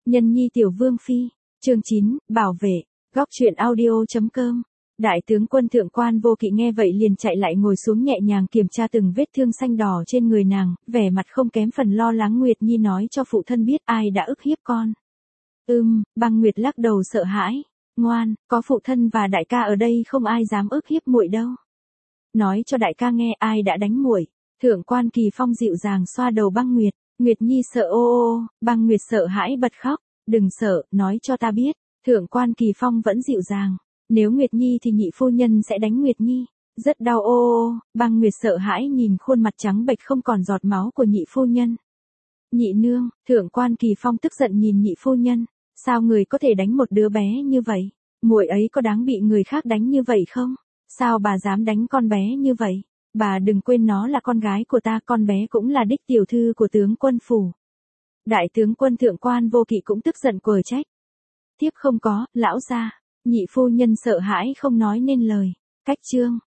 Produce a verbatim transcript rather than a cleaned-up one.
Nhân nhi tiểu vương phi, chương chín, bảo vệ, góc truyện audio.com. Đại tướng quân thượng quan Vô Kỵ nghe vậy liền chạy lại ngồi xuống nhẹ nhàng kiểm tra từng vết thương xanh đỏ trên người nàng, vẻ mặt không kém phần lo lắng. Nguyệt Nhi nói cho phụ thân biết ai đã ức hiếp con. Ừm, Băng Nguyệt lắc đầu sợ hãi. Ngoan, có phụ thân và đại ca ở đây không ai dám ức hiếp muội đâu. Nói cho đại ca nghe ai đã đánh muội. Thượng quan Kỳ Phong dịu dàng xoa đầu Băng Nguyệt. Nguyệt Nhi sợ ô ô, Băng Nguyệt sợ hãi bật khóc. Đừng sợ, nói cho ta biết. Thượng quan Kỳ Phong vẫn dịu dàng. Nếu Nguyệt Nhi thì nhị phu nhân sẽ đánh Nguyệt Nhi. Rất đau ô ô, Băng Nguyệt sợ hãi nhìn khuôn mặt trắng bệch không còn giọt máu của nhị phu nhân. Nhị nương, Thượng quan Kỳ Phong tức giận nhìn nhị phu nhân. Sao người có thể đánh một đứa bé như vậy? Muội ấy có đáng bị người khác đánh như vậy không? Sao bà dám đánh con bé như vậy? Bà đừng quên nó là con gái của ta, con bé cũng là đích tiểu thư của tướng quân phủ. Đại tướng quân Thượng quan Vô Kỵ cũng tức giận quở trách. Thiếp không có, lão gia. Nhị phu nhân sợ hãi không nói nên lời. Cách chương,